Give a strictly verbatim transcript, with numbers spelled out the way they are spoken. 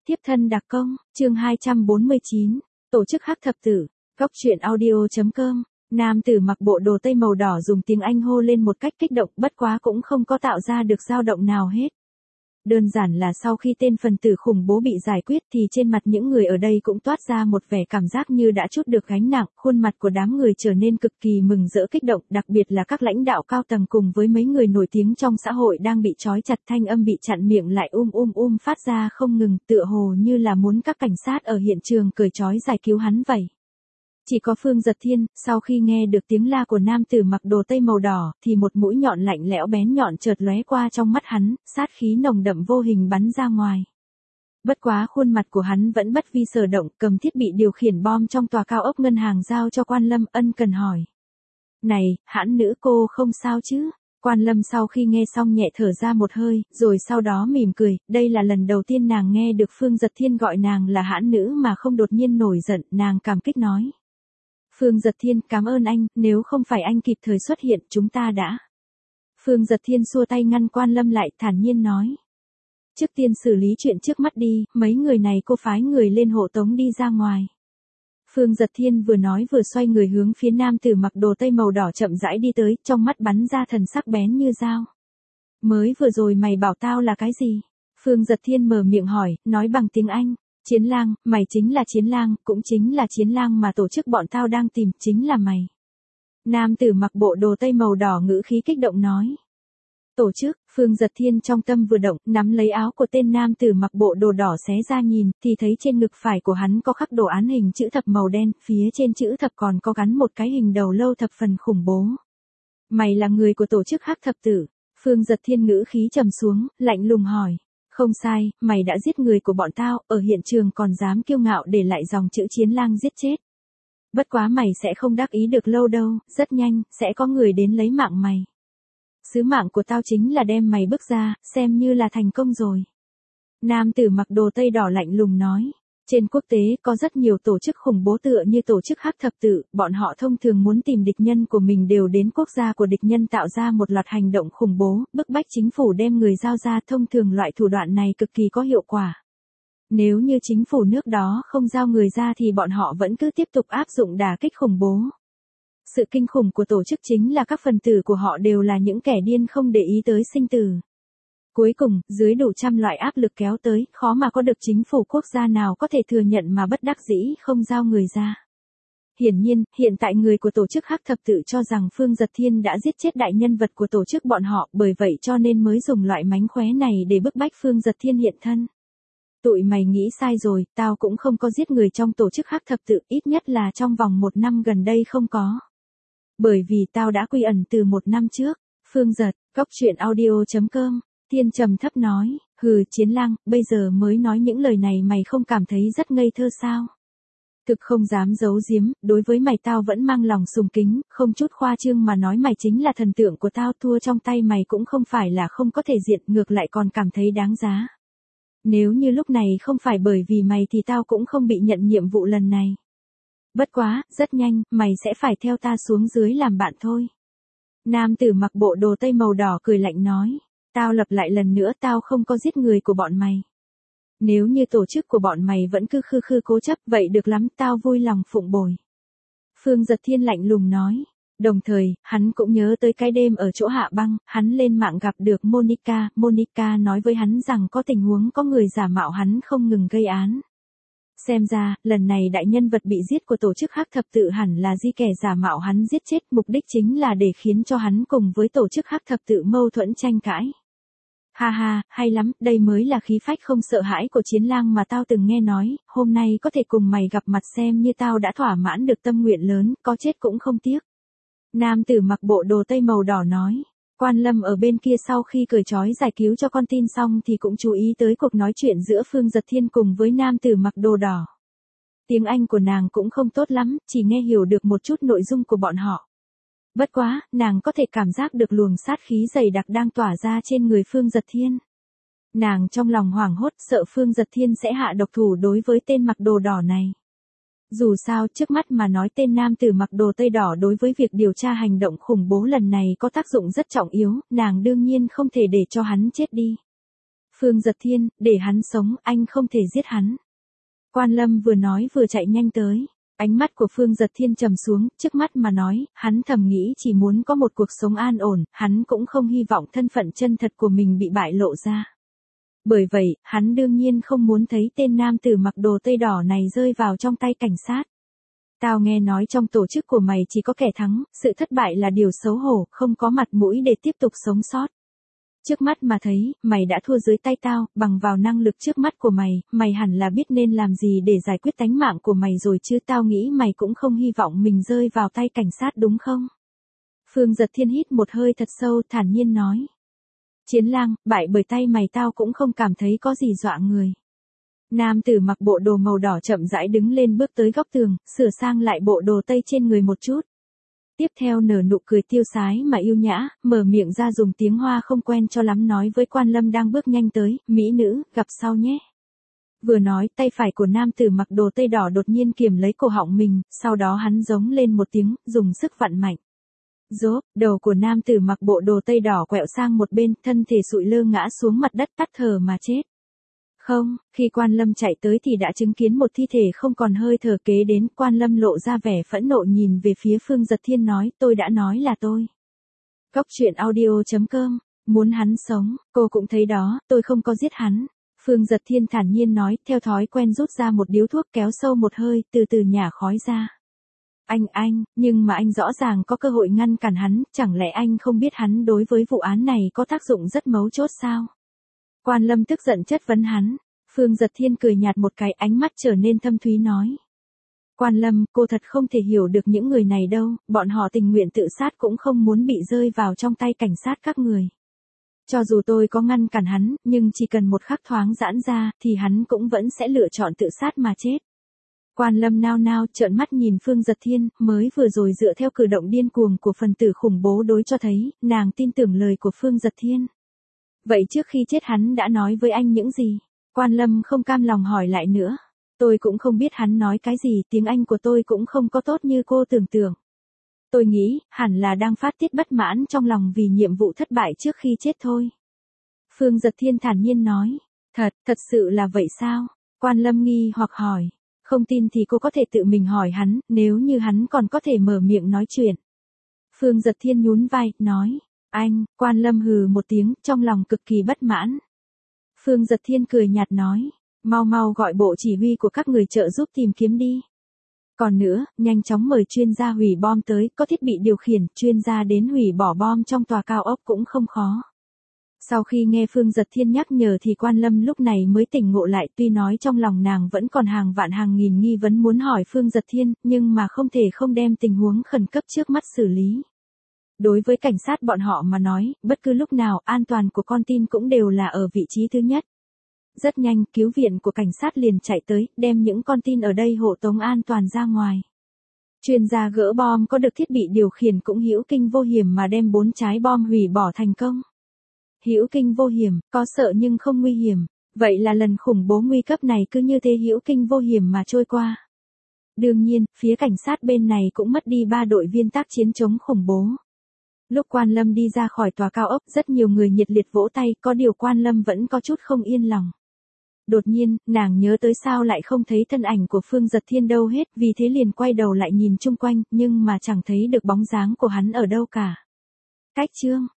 Tiếp thân đặc công, chương hai trăm bốn mươi chín, tổ chức hắc thập tử, góc truyện audio.com, nam tử mặc bộ đồ tây màu đỏ dùng tiếng Anh hô lên một cách kích động, bất quá cũng không có tạo ra được dao động nào hết. Đơn giản là sau khi tên phần tử khủng bố bị giải quyết thì trên mặt những người ở đây cũng toát ra một vẻ cảm giác như đã trút được gánh nặng, khuôn mặt của đám người trở nên cực kỳ mừng rỡ kích động, đặc biệt là các lãnh đạo cao tầng cùng với mấy người nổi tiếng trong xã hội đang bị trói chặt, thanh âm bị chặn miệng lại um um um phát ra không ngừng, tựa hồ như là muốn các cảnh sát ở hiện trường cởi trói giải cứu hắn vậy. Chỉ có Phương Giật Thiên, sau khi nghe được tiếng la của nam tử mặc đồ tây màu đỏ, thì một mũi nhọn lạnh lẽo bén nhọn chợt lóe qua trong mắt hắn, sát khí nồng đậm vô hình bắn ra ngoài. Bất quá khuôn mặt của hắn vẫn bất vi sở động, cầm thiết bị điều khiển bom trong tòa cao ốc ngân hàng giao cho Quan Lâm, ân cần hỏi. Này, hãn nữ cô không sao chứ? Quan Lâm sau khi nghe xong nhẹ thở ra một hơi, rồi sau đó mỉm cười, đây là lần đầu tiên nàng nghe được Phương Giật Thiên gọi nàng là hãn nữ mà không đột nhiên nổi giận, nàng cảm kích nói. Phương Giật Thiên, cảm ơn anh, nếu không phải anh kịp thời xuất hiện, chúng ta đã. Phương Giật Thiên xua tay ngăn Quan Lâm lại, thản nhiên nói. Trước tiên xử lý chuyện trước mắt đi, mấy người này cô phái người lên hộ tống đi ra ngoài. Phương Giật Thiên vừa nói vừa xoay người hướng phía nam tử mặc đồ tây màu đỏ chậm rãi đi tới, trong mắt bắn ra thần sắc bén như dao. Mới vừa rồi mày bảo tao là cái gì? Phương Giật Thiên mở miệng hỏi, nói bằng tiếng Anh. Chiến lang, mày chính là chiến lang, cũng chính là chiến lang mà tổ chức bọn tao đang tìm, chính là mày. Nam tử mặc bộ đồ tây màu đỏ ngữ khí kích động nói. Tổ chức, Phương Giật Thiên trong tâm vừa động, nắm lấy áo của tên nam tử mặc bộ đồ đỏ xé ra nhìn, thì thấy trên ngực phải của hắn có khắc đồ án hình chữ thập màu đen, phía trên chữ thập còn có gắn một cái hình đầu lâu thập phần khủng bố. Mày là người của tổ chức hắc thập tử. Phương Giật Thiên ngữ khí trầm xuống, lạnh lùng hỏi. Không sai, mày đã giết người của bọn tao, ở hiện trường còn dám kiêu ngạo để lại dòng chữ chiến lang giết chết. Bất quá mày sẽ không đắc ý được lâu đâu, rất nhanh, sẽ có người đến lấy mạng mày. Sứ mạng của tao chính là đem mày bước ra, xem như là thành công rồi. Nam tử mặc đồ tây đỏ lạnh lùng nói. Trên quốc tế có rất nhiều tổ chức khủng bố tựa như tổ chức hắc thập tử, bọn họ thông thường muốn tìm địch nhân của mình đều đến quốc gia của địch nhân tạo ra một loạt hành động khủng bố, bức bách chính phủ đem người giao ra, thông thường loại thủ đoạn này cực kỳ có hiệu quả. Nếu như chính phủ nước đó không giao người ra thì bọn họ vẫn cứ tiếp tục áp dụng đả kích khủng bố. Sự kinh khủng của tổ chức chính là các phần tử của họ đều là những kẻ điên không để ý tới sinh tử. Cuối cùng, dưới đủ trăm loại áp lực kéo tới, khó mà có được chính phủ quốc gia nào có thể thừa nhận mà bất đắc dĩ không giao người ra. Hiển nhiên, hiện tại người của tổ chức hắc thập tự cho rằng Phương Giật Thiên đã giết chết đại nhân vật của tổ chức bọn họ, bởi vậy cho nên mới dùng loại mánh khóe này để bức bách Phương Giật Thiên hiện thân. Tụi mày nghĩ sai rồi, tao cũng không có giết người trong tổ chức hắc thập tự, ít nhất là trong vòng một năm gần đây không có. Bởi vì tao đã quy ẩn từ một năm trước. Phương Giật, góc truyện audio.com. Thiên trầm thấp nói, hừ chiến lang, bây giờ mới nói những lời này mày không cảm thấy rất ngây thơ sao? Thực không dám giấu giếm, đối với mày tao vẫn mang lòng sùng kính, không chút khoa trương mà nói mày chính là thần tượng của tao, thua trong tay mày cũng không phải là không có thể diện, ngược lại còn cảm thấy đáng giá. Nếu như lúc này không phải bởi vì mày thì tao cũng không bị nhận nhiệm vụ lần này. Bất quá, rất nhanh, mày sẽ phải theo ta xuống dưới làm bạn thôi. Nam tử mặc bộ đồ tây màu đỏ cười lạnh nói. Tao lặp lại lần nữa, tao không có giết người của bọn mày. Nếu như tổ chức của bọn mày vẫn cứ khư khư cố chấp, vậy được lắm, tao vui lòng phụng bồi. Phương Giật Thiên lạnh lùng nói. Đồng thời, hắn cũng nhớ tới cái đêm ở chỗ Hạ Băng, hắn lên mạng gặp được Monica, Monica nói với hắn rằng có tình huống có người giả mạo hắn không ngừng gây án. Xem ra, lần này đại nhân vật bị giết của tổ chức hắc thập tự hẳn là di kẻ giả mạo hắn giết chết, mục đích chính là để khiến cho hắn cùng với tổ chức hắc thập tự mâu thuẫn tranh cãi. Ha ha, hay lắm, đây mới là khí phách không sợ hãi của chiến lang mà tao từng nghe nói, hôm nay có thể cùng mày gặp mặt xem như tao đã thỏa mãn được tâm nguyện lớn, có chết cũng không tiếc. Nam tử mặc bộ đồ tây màu đỏ nói. Quan Lâm ở bên kia sau khi cởi trói giải cứu cho con tin xong thì cũng chú ý tới cuộc nói chuyện giữa Phương Giật Thiên cùng với nam tử mặc đồ đỏ. Tiếng Anh của nàng cũng không tốt lắm, chỉ nghe hiểu được một chút nội dung của bọn họ. Bất quá, nàng có thể cảm giác được luồng sát khí dày đặc đang tỏa ra trên người Phương Giật Thiên. Nàng trong lòng hoảng hốt sợ Phương Giật Thiên sẽ hạ độc thủ đối với tên mặc đồ đỏ này. Dù sao trước mắt mà nói tên nam tử mặc đồ tây đỏ đối với việc điều tra hành động khủng bố lần này có tác dụng rất trọng yếu, nàng đương nhiên không thể để cho hắn chết đi. Phương Giật Thiên, để hắn sống, anh không thể giết hắn. Quan Lâm vừa nói vừa chạy nhanh tới. Ánh mắt của Phương Giật Thiên trầm xuống, trước mắt mà nói, hắn thầm nghĩ chỉ muốn có một cuộc sống an ổn, hắn cũng không hy vọng thân phận chân thật của mình bị bại lộ ra. Bởi vậy, hắn đương nhiên không muốn thấy tên nam tử mặc đồ tây đỏ này rơi vào trong tay cảnh sát. Tao nghe nói trong tổ chức của mày chỉ có kẻ thắng, sự thất bại là điều xấu hổ, không có mặt mũi để tiếp tục sống sót. Trước mắt mà thấy, mày đã thua dưới tay tao, bằng vào năng lực trước mắt của mày, mày hẳn là biết nên làm gì để giải quyết tánh mạng của mày rồi chứ, tao nghĩ mày cũng không hy vọng mình rơi vào tay cảnh sát đúng không? Phương Giật Thiên hít một hơi thật sâu, thản nhiên nói. Chiến lang, bại bởi tay mày tao cũng không cảm thấy có gì dọa người. Nam tử mặc bộ đồ màu đỏ chậm rãi đứng lên bước tới góc tường, sửa sang lại bộ đồ tây trên người một chút. Tiếp theo nở nụ cười tiêu sái mà yêu nhã, mở miệng ra dùng tiếng Hoa không quen cho lắm nói với Quan Lâm đang bước nhanh tới, mỹ nữ, gặp sau nhé. Vừa nói, tay phải của nam tử mặc đồ tây đỏ đột nhiên kiềm lấy cổ họng mình, sau đó hắn giống lên một tiếng, dùng sức vặn mạnh. Rốp, đầu của nam tử mặc bộ đồ tây đỏ quẹo sang một bên, thân thể sụi lơ ngã xuống mặt đất tắt thở mà chết. Không, khi Quan Lâm chạy tới thì đã chứng kiến một thi thể không còn hơi thở, kế đến Quan Lâm lộ ra vẻ phẫn nộ nhìn về phía Phương Giật Thiên nói, tôi đã nói là tôi. Góc truyện audio chấm com, muốn hắn sống, cô cũng thấy đó, tôi không có giết hắn. Phương Giật Thiên thản nhiên nói, theo thói quen rút ra một điếu thuốc kéo sâu một hơi, từ từ nhả khói ra. Anh anh, nhưng mà anh rõ ràng có cơ hội ngăn cản hắn, chẳng lẽ anh không biết hắn đối với vụ án này có tác dụng rất mấu chốt sao? Quan Lâm tức giận chất vấn hắn. Phương Giật Thiên cười nhạt một cái, ánh mắt trở nên thâm thúy nói. Quan Lâm, cô thật không thể hiểu được những người này đâu, bọn họ tình nguyện tự sát cũng không muốn bị rơi vào trong tay cảnh sát các người. Cho dù tôi có ngăn cản hắn, nhưng chỉ cần một khắc thoáng giãn ra, thì hắn cũng vẫn sẽ lựa chọn tự sát mà chết. Quan Lâm nao nao trợn mắt nhìn Phương Giật Thiên, mới vừa rồi dựa theo cử động điên cuồng của phần tử khủng bố đối cho thấy, nàng tin tưởng lời của Phương Giật Thiên. Vậy trước khi chết hắn đã nói với anh những gì? Quan Lâm không cam lòng hỏi lại nữa. Tôi cũng không biết hắn nói cái gì, tiếng Anh của tôi cũng không có tốt như cô tưởng tượng. Tôi nghĩ, hẳn là đang phát tiết bất mãn trong lòng vì nhiệm vụ thất bại trước khi chết thôi. Phương Giật Thiên thản nhiên nói. Thật, thật sự là vậy sao? Quan Lâm nghi hoặc hỏi. Không tin thì cô có thể tự mình hỏi hắn, nếu như hắn còn có thể mở miệng nói chuyện. Phương Giật Thiên nhún vai, nói. Anh, Quan Lâm hừ một tiếng, trong lòng cực kỳ bất mãn. Phương Giật Thiên cười nhạt nói, mau mau gọi bộ chỉ huy của các người trợ giúp tìm kiếm đi. Còn nữa, nhanh chóng mời chuyên gia hủy bom tới, có thiết bị điều khiển, chuyên gia đến hủy bỏ bom trong tòa cao ốc cũng không khó. Sau khi nghe Phương Giật Thiên nhắc nhở thì Quan Lâm lúc này mới tỉnh ngộ lại, tuy nói trong lòng nàng vẫn còn hàng vạn hàng nghìn nghi vấn muốn hỏi Phương Giật Thiên, nhưng mà không thể không đem tình huống khẩn cấp trước mắt xử lý. Đối với cảnh sát bọn họ mà nói, bất cứ lúc nào an toàn của con tin cũng đều là ở vị trí thứ nhất. Rất nhanh, cứu viện của cảnh sát liền chạy tới, đem những con tin ở đây hộ tống an toàn ra ngoài. Chuyên gia gỡ bom có được thiết bị điều khiển cũng hữu kinh vô hiểm mà đem bốn trái bom hủy bỏ thành công. Hữu kinh vô hiểm, có sợ nhưng không nguy hiểm. Vậy là lần khủng bố nguy cấp này cứ như thế hữu kinh vô hiểm mà trôi qua. Đương nhiên, phía cảnh sát bên này cũng mất đi ba đội viên tác chiến chống khủng bố. Lúc Quan Lâm đi ra khỏi tòa cao ốc, rất nhiều người nhiệt liệt vỗ tay, có điều Quan Lâm vẫn có chút không yên lòng. Đột nhiên, nàng nhớ tới sao lại không thấy thân ảnh của Phương Giật Thiên đâu hết, vì thế liền quay đầu lại nhìn chung quanh, nhưng mà chẳng thấy được bóng dáng của hắn ở đâu cả. Cách chương